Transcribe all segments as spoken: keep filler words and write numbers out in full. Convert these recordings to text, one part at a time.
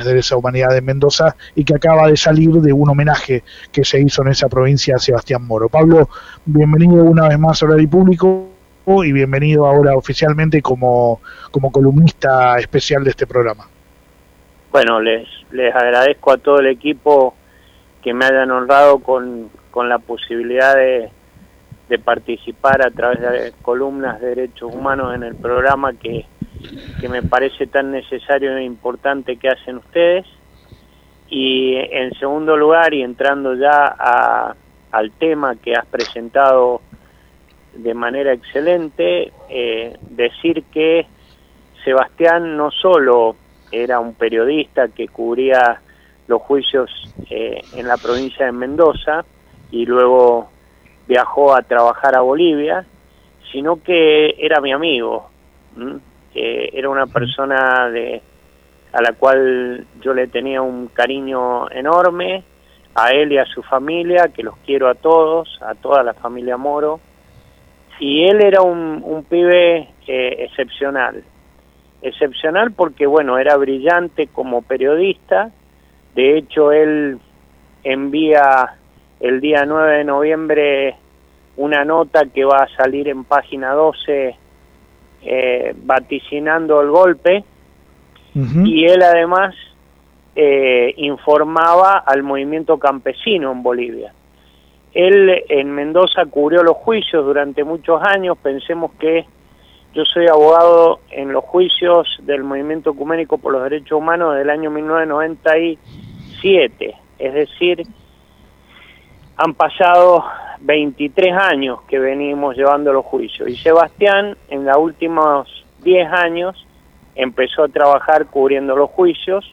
Crímenes de Lesa Humanidad de Mendoza y que acaba de salir de un homenaje que se hizo en esa provincia a Sebastián Moro. Pablo, bienvenido una vez más a Horario Público y bienvenido ahora oficialmente como, como columnista especial de este programa. Bueno, les, les agradezco a todo el equipo que me hayan honrado con, con la posibilidad de, de participar a través de columnas de derechos humanos en el programa que, que me parece tan necesario e importante que hacen ustedes. Y en segundo lugar, y entrando ya a, al tema que has presentado de manera excelente, eh, decir que Sebastián no solo era un periodista que cubría los juicios eh, en la provincia de Mendoza y luego viajó a trabajar a Bolivia, sino que era mi amigo, eh, era una persona de, a la cual yo le tenía un cariño enorme, a él y a su familia, que los quiero a todos, a toda la familia Moro. Y él era un, un pibe eh, excepcional, excepcional porque, bueno, era brillante como periodista. De hecho, él envía el día nueve de noviembre una nota que va a salir en página doce eh, vaticinando el golpe, uh-huh. Y él además eh, informaba al movimiento campesino en Bolivia. Él en Mendoza cubrió los juicios durante muchos años. Pensemos que yo soy abogado en los juicios del Movimiento Ecuménico por los Derechos Humanos del año mil novecientos noventa y siete. Es decir, han pasado veintitrés años que venimos llevando los juicios. Y Sebastián, en los últimos diez años, empezó a trabajar cubriendo los juicios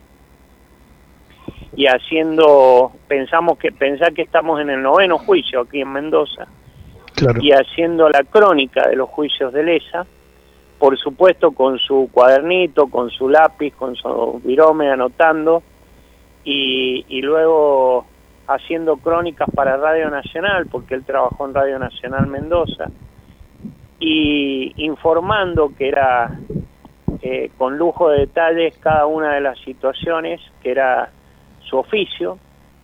y haciendo, pensamos que pensar que estamos en el noveno juicio aquí en Mendoza, claro. Y haciendo la crónica de los juicios de Lesa, por supuesto con su cuadernito, con su lápiz, con su virome anotando, y, y luego haciendo crónicas para Radio Nacional, porque él trabajó en Radio Nacional Mendoza, y informando, que era eh, con lujo de detalles cada una de las situaciones, que era su oficio.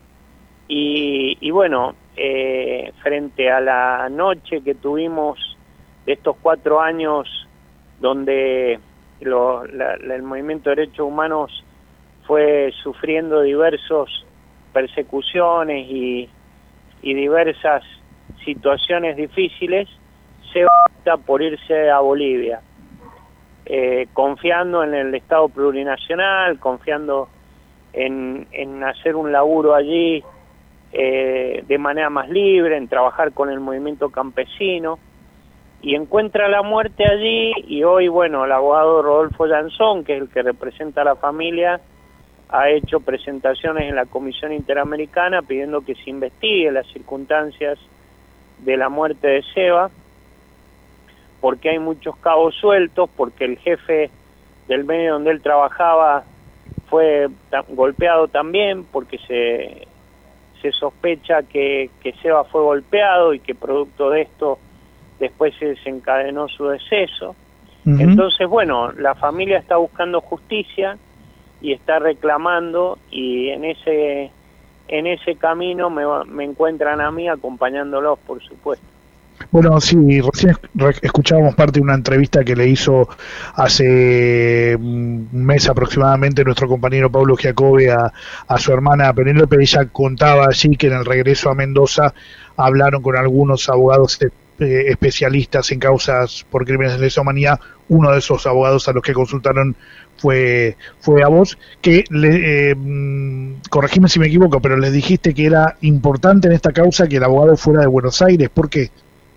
Y, y bueno, eh, frente a la noche que tuvimos de estos cuatro años donde lo, la, la, el movimiento de derechos humanos fue sufriendo diversos persecuciones y, y diversas situaciones difíciles, se opta por irse a Bolivia, eh, confiando en el Estado plurinacional, confiando En, en hacer un laburo allí eh, de manera más libre, en trabajar con el movimiento campesino, y encuentra la muerte allí. Y hoy, bueno, el abogado Rodolfo Llanzón, que es el que representa a la familia, ha hecho presentaciones en la Comisión Interamericana pidiendo que se investigue las circunstancias de la muerte de Seba, porque hay muchos cabos sueltos, porque el jefe del medio donde él trabajaba fue golpeado también, porque se, se sospecha que, que Seba fue golpeado y que producto de esto después se desencadenó su deceso. Uh-huh. Entonces, bueno, la familia está buscando justicia y está reclamando, y en ese en ese camino me, me encuentran a mí acompañándolos, por supuesto. Bueno, sí, recién escuchábamos parte de una entrevista que le hizo hace un mes aproximadamente nuestro compañero Pablo Giacobbe a, a su hermana Penélope. Ella contaba así que en el regreso a Mendoza hablaron con algunos abogados eh, especialistas en causas por crímenes de lesa humanidad. Uno de esos abogados a los que consultaron fue fue a vos, que le, eh, corregime si me equivoco, pero les dijiste que era importante en esta causa que el abogado fuera de Buenos Aires. ¿Por qué?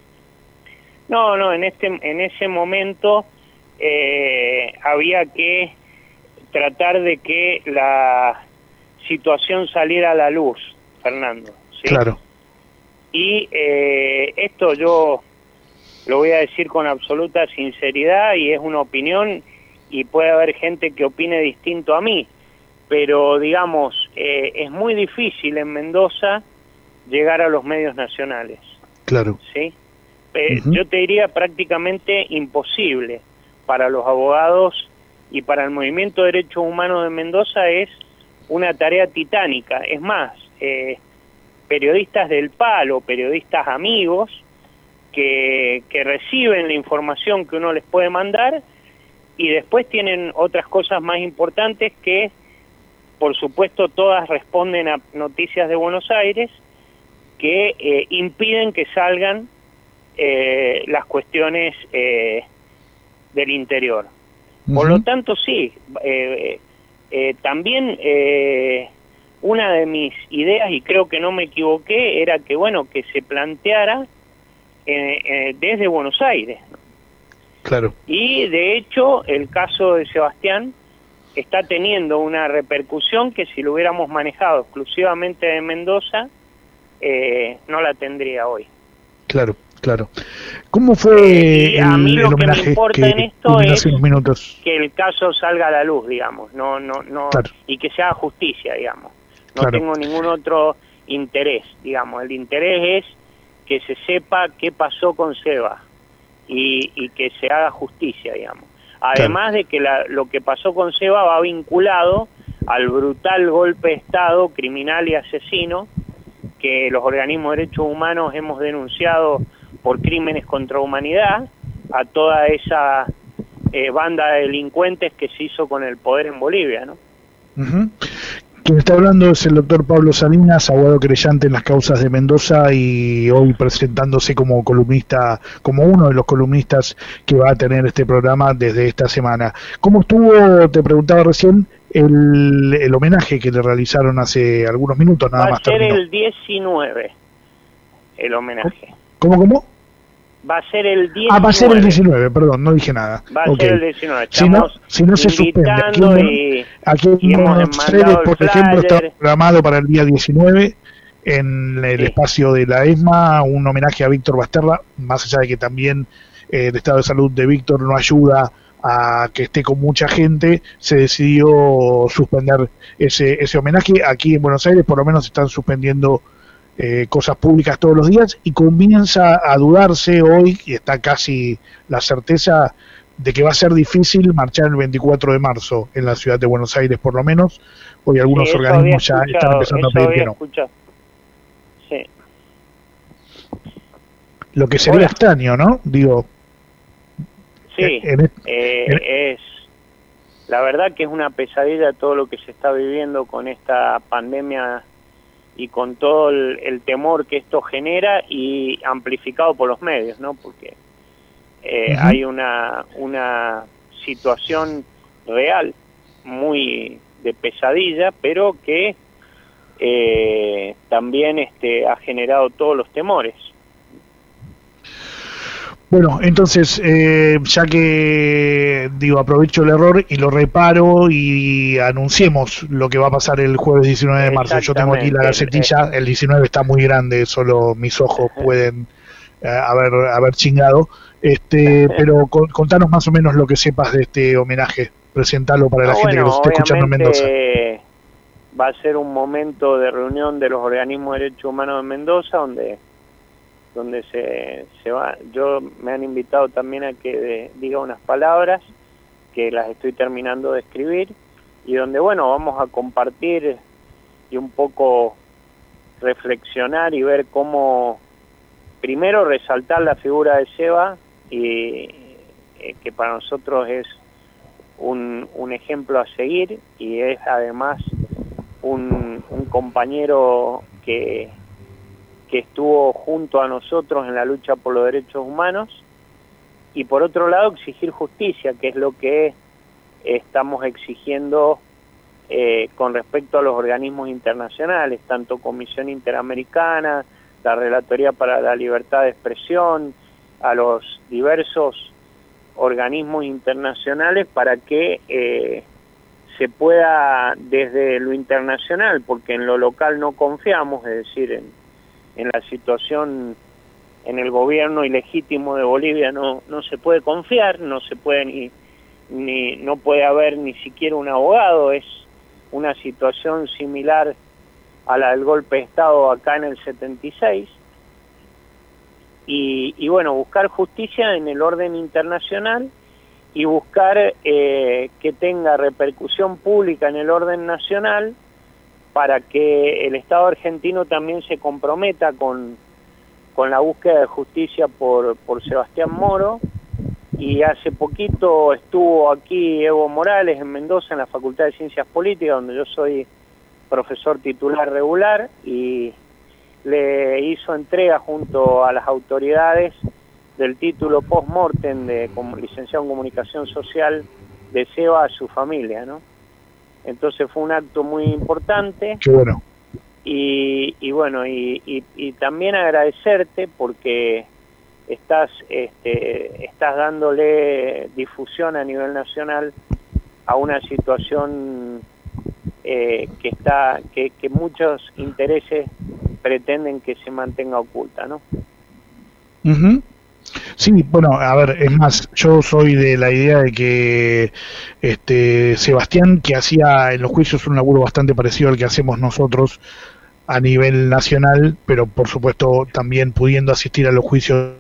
No, no, en este en ese momento eh, había que tratar de que la situación saliera a la luz, Fernando, ¿sí? Claro. Y eh, esto yo lo voy a decir con absoluta sinceridad, y es una opinión, y puede haber gente que opine distinto a mí, pero digamos, eh, es muy difícil en Mendoza llegar a los medios nacionales. Claro. ¿Sí? Eh, uh-huh. Yo te diría prácticamente imposible para los abogados y para el movimiento de derechos humanos de Mendoza. Es una tarea titánica. Es más, eh, periodistas del palo, periodistas amigos, que, que reciben la información que uno les puede mandar y después tienen otras cosas más importantes que, por supuesto, todas responden a noticias de Buenos Aires que eh, impiden que salgan eh, las cuestiones eh, del interior. Uh-huh. Por lo tanto, sí, eh, eh, también eh, una de mis ideas, y creo que no me equivoqué, era que, bueno, que se planteara eh, eh, desde Buenos Aires. Claro. Y, de hecho, el caso de Sebastián está teniendo una repercusión que si lo hubiéramos manejado exclusivamente de Mendoza, eh, no la tendría hoy. Claro, claro. ¿Cómo fue eh, el, a mí lo el que me importa que en esto es minutos? que el caso salga a la luz, digamos, no, no, no, claro. y que se haga justicia, digamos. No claro. tengo ningún otro interés, digamos. El interés es que se sepa qué pasó con Seba y, y que se haga justicia, digamos. Además claro. de que la, lo que pasó con Seba va vinculado al brutal golpe de Estado criminal y asesino que los organismos de derechos humanos hemos denunciado por crímenes contra la humanidad, a toda esa eh, banda de delincuentes que se hizo con el poder en Bolivia, ¿no? Uh-huh. Quien está hablando es el doctor Pablo Salinas, abogado querellante en las causas de Mendoza y hoy presentándose como columnista, como uno de los columnistas que va a tener este programa desde esta semana. ¿Cómo estuvo, te preguntaba recién, el, el homenaje que le realizaron hace algunos minutos? Nada va más a ser terminó. El diecinueve, el homenaje. ¿Cómo, cómo? Va a ser el diecinueve. Ah, va a ser el diecinueve, perdón, no dije nada. Va a okay. ser el diecinueve. Si no, si no se suspende. Aquí, y, aquí y en Buenos Aires, por ejemplo, está programado para el día diecinueve en el sí. espacio de la ESMA un homenaje a Víctor Basterra, más allá de que también eh, el estado de salud de Víctor no ayuda a que esté con mucha gente, se decidió suspender ese, ese homenaje. Aquí en Buenos Aires por lo menos están suspendiendo Eh, cosas públicas todos los días y comienza a dudarse hoy, y está casi la certeza de que va a ser difícil marchar el veinticuatro de marzo en la ciudad de Buenos Aires, por lo menos. Hoy algunos sí, organismos ya están empezando a pedir que no. Sí. Lo que sería Hola. extraño, ¿no? Digo. Sí, en, en, eh, en, es la verdad que es una pesadilla todo lo que se está viviendo con esta pandemia y con todo el, el temor que esto genera y amplificado por los medios, ¿no? Porque eh, uh-huh. hay una una situación real muy de pesadilla, pero que eh, también este ha generado todos los temores. Bueno, entonces, eh, ya que, digo, aprovecho el error y lo reparo y anunciemos lo que va a pasar el jueves diecinueve de marzo. Yo tengo aquí la gacetilla, el diecinueve está muy grande, solo mis ojos pueden eh, haber, haber chingado, este, pero con, contanos más o menos lo que sepas de este homenaje, presentalo para la no, gente bueno, que nos esté escuchando en Mendoza. Va a ser un momento de reunión de los organismos de derechos humanos de Mendoza, donde... donde se, se va, yo me han invitado también a que de, diga unas palabras que las estoy terminando de escribir y donde bueno vamos a compartir y un poco reflexionar y ver cómo primero resaltar la figura de Seba y eh, que para nosotros es un, un ejemplo a seguir y es además un, un compañero que que estuvo junto a nosotros en la lucha por los derechos humanos, y por otro lado exigir justicia, que es lo que estamos exigiendo eh, con respecto a los organismos internacionales, tanto Comisión Interamericana, la Relatoría para la Libertad de Expresión, a los diversos organismos internacionales para que eh, se pueda desde lo internacional, porque en lo local no confiamos, es decir, en en la situación en el gobierno ilegítimo de Bolivia no no se puede confiar, no se puede ni ni no puede haber ni siquiera un abogado, es una situación similar a la del golpe de Estado acá en el setenta y seis y, y bueno, buscar justicia en el orden internacional y buscar eh, que tenga repercusión pública en el orden nacional para que el Estado argentino también se comprometa con, con la búsqueda de justicia por, por Sebastián Moro. Y hace poquito estuvo aquí Evo Morales en Mendoza, en la Facultad de Ciencias Políticas, donde yo soy profesor titular regular, y le hizo entrega junto a las autoridades del título post-mortem de como licenciado en Comunicación Social de Seba a su familia, ¿no? Entonces fue un acto muy importante. Qué bueno. Y, y bueno, y, y, y también agradecerte porque estás este, estás dándole difusión a nivel nacional a una situación eh, que está que, que muchos intereses pretenden que se mantenga oculta, ¿no? Uh-huh. Sí, bueno, a ver, es más, yo soy de la idea de que este Sebastián, que hacía en los juicios un laburo bastante parecido al que hacemos nosotros a nivel nacional, pero por supuesto también pudiendo asistir a los juicios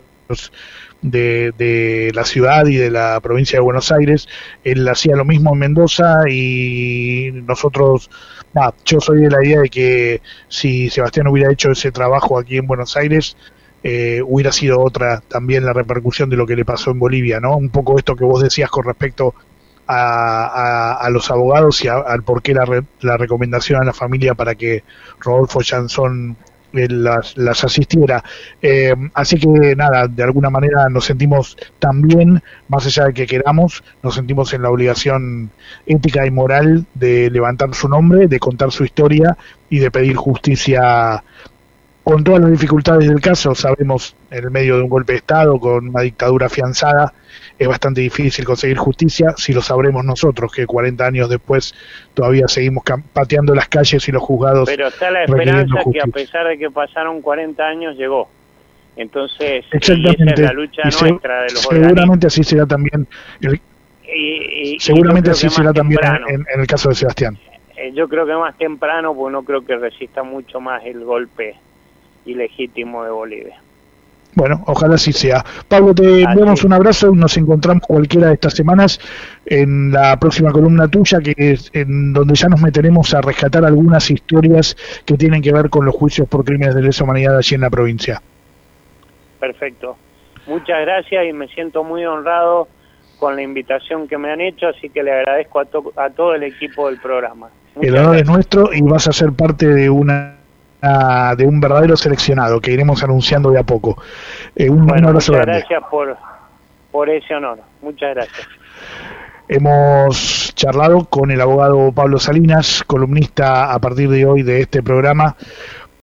de, de la ciudad y de la provincia de Buenos Aires, él hacía lo mismo en Mendoza y nosotros, bah, yo soy de la idea de que si Sebastián hubiera hecho ese trabajo aquí en Buenos Aires, Eh, hubiera sido otra también la repercusión de lo que le pasó en Bolivia, ¿no? Un poco esto que vos decías con respecto a, a, a los abogados y a, al por qué la, re, la recomendación a la familia para que Rodolfo Chanzón eh, las, las asistiera. Eh, así que nada, de alguna manera nos sentimos también, más allá de que queramos, nos sentimos en la obligación ética y moral de levantar su nombre, de contar su historia y de pedir justicia. Con todas las dificultades del caso, sabemos, en el medio de un golpe de Estado, con una dictadura afianzada, es bastante difícil conseguir justicia, si lo sabremos nosotros, que cuarenta años después todavía seguimos pateando las calles y los juzgados. Pero está la esperanza que a pesar de que pasaron cuarenta años, llegó. Entonces, exactamente, esa es la lucha y nuestra de los seguramente organismos. así será también, el, y, y, seguramente y así será también en, en el caso de Sebastián. Eh, yo creo que más temprano, porque no creo que resista mucho más el golpe ilegítimo de Bolivia. Bueno, ojalá así sea. Pablo, te enviamos un abrazo y nos encontramos cualquiera de estas semanas en la próxima columna tuya, que es en donde ya nos meteremos a rescatar algunas historias que tienen que ver con los juicios por crímenes de lesa humanidad allí en la provincia. Perfecto. Muchas gracias y me siento muy honrado con la invitación que me han hecho, así que le agradezco a, to a todo el equipo del programa. Muchas el honor gracias. es nuestro y vas a ser parte de una de un verdadero seleccionado que iremos anunciando de a poco. Eh, un, bueno, un abrazo muchas grande. Gracias por, por ese honor. Muchas gracias. Hemos charlado con el abogado Pablo Salinas, columnista a partir de hoy de este programa,